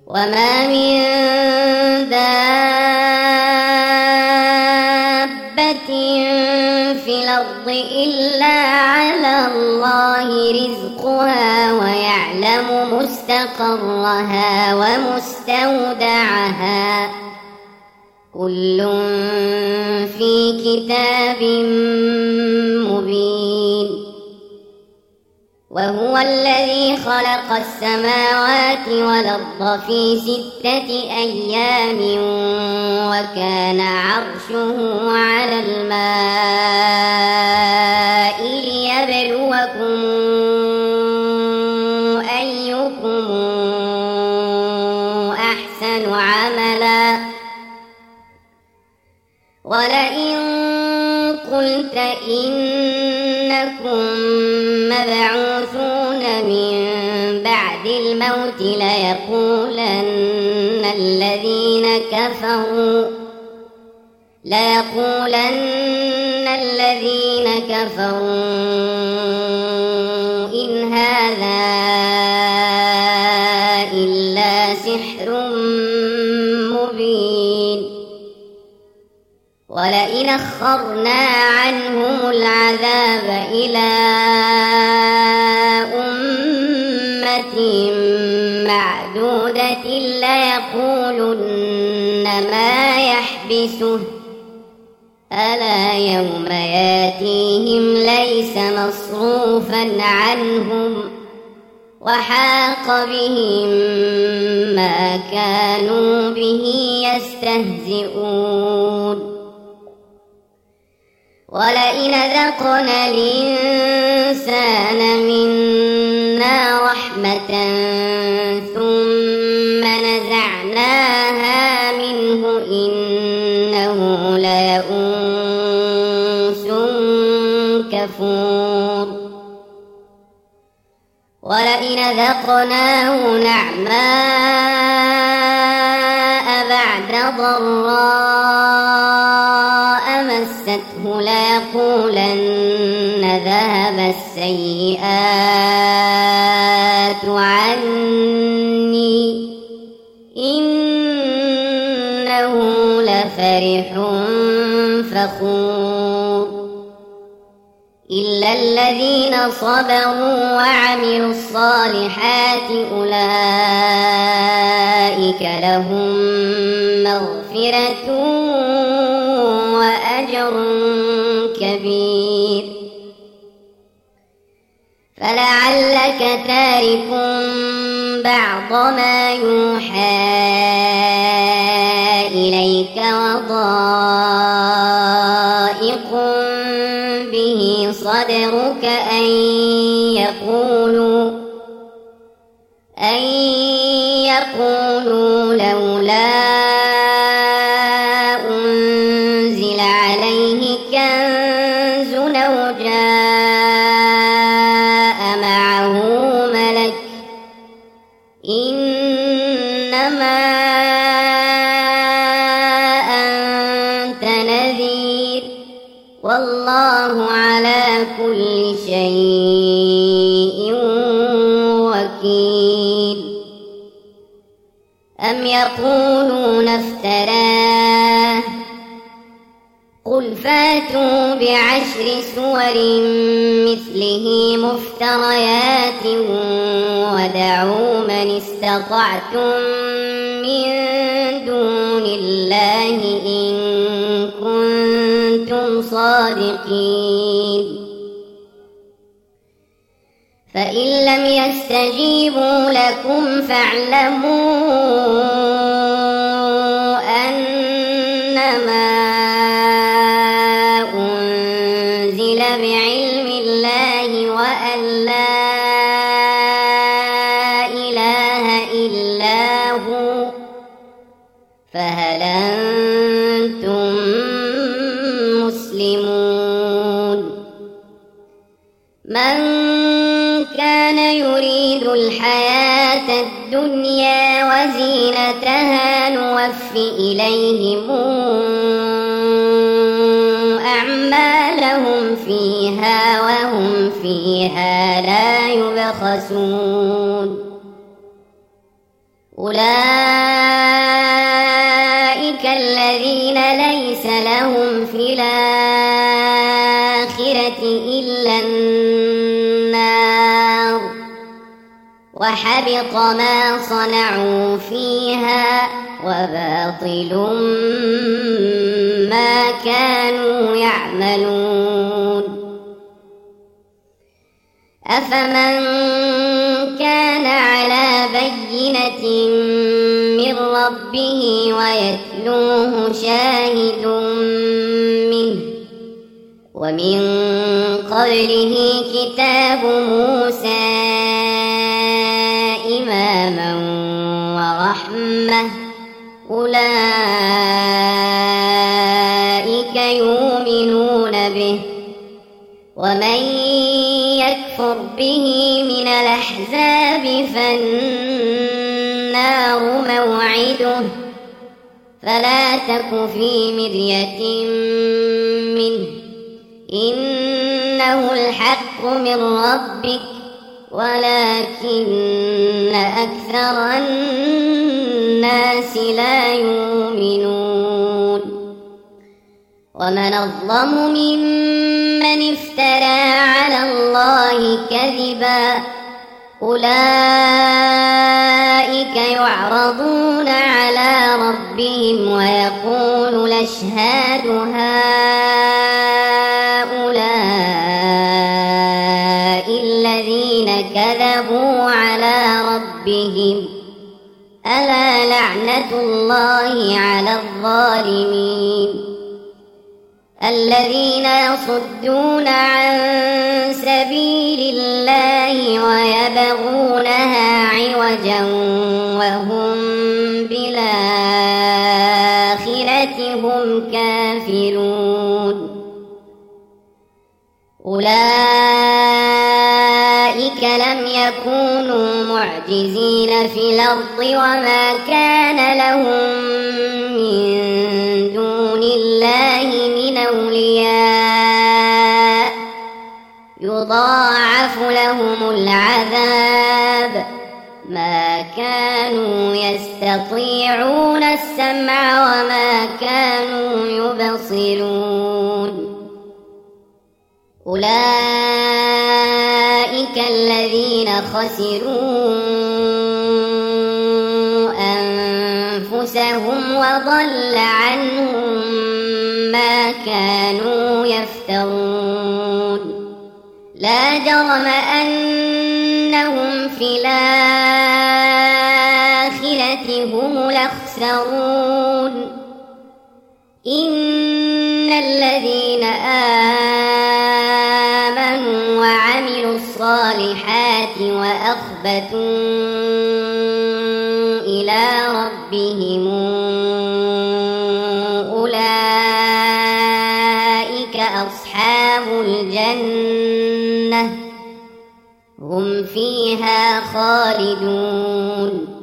وما من دابة في الأرض إلا على الله رزقها ويعلم مستقرها ومستودعها كل في كتاب مبين. وهو الذي خلق السماوات والأرض في 6 أيام وكان عرشه على الماء ليبلوكم أيكم أحسن عملا ولئن قلت إنكم مبعوثون من بعد الموت ليقولن الذين كفروا إن هذا إلا سحر مبين. ولئن أخرنا عنهم العذاب إلى أمة معدودة ليقولن ما يحبسه ألا يوم ياتيهم ليس مصروفا عنهم وحاق بهم ما كانوا به يستهزئون. ولئن ذقنا الإنسان منا رحمة ثم نزعناها منه إنه ليئوس كفور. ولئن ذقناه نعماء بعد ضراء مسته ليقولن ذهب السيئات عني إنه لفرح فخور. إلا الذين صبروا وعملوا الصالحات أولئك لهم مغفرة وأجر كبير. فلعلك تارك بعض ما يوحى إليك وضائق به صدرك أن يقولوا لولا أنزل عليه كنز أو جاء معه ملك إنما أنت نذير والله على كل شيء وكيل. أم يقولون افتراه قل فاتوا ب10 سور مثله مفتريات ودعوا من استطعتم من دون الله إن كنتم صادقين. فإن لم يستجيبوا لكم فاعلموا أنما أنزل بعلم الله وأن لا إله إلا هو فهل أنتم مسلمون. من كان يريد الحياة الدنيا وزينتها نوف إليهم أعمالهم فيها وهم فيها لا يبخسون. أولئك الذين ليس لهم في الآخرة إلا النار وحبط ما صنعوا فيها وباطل ما كانوا يعملون. أفمن كان على بينة من ربه ويتلوه شاهد منه ومن قبله كتاب موسى إماما ورحمة أولئك يؤمنون به ومن يكفر به من الأحزاب فالنار موعده فلا تك في مرية منه إنه الحق من ربك ولكن أكثر الناس لا يؤمنون. ومن أظلم ممن افترى على الله كذبا أولئك يعرضون على ربهم ويقول الأشهاد هؤلاء الذين كذبوا على ربهم ألا لعنة الله على الظالمين. الذين يصدون عن سبيل الله ويبغونها عوجا وهم بالآخرة هم كافرون أولئك لم يكونوا معجزين في الأرض وما كان لهم من دون الله من أولياء يضاعف لهم العذاب ما كانوا يستطيعون السمع وما كانوا يبصرون. أولئك الذين خسروا أنفسهم وضل عنهم ما كانوا يفترون. لا جرم أنهم في الآخرة هم الأخسرون. إن الذين آمنوا وعملوا الصالحات وأخبتوا إلى ربهم أولئك أصحاب الجنة هم فيها خالدون.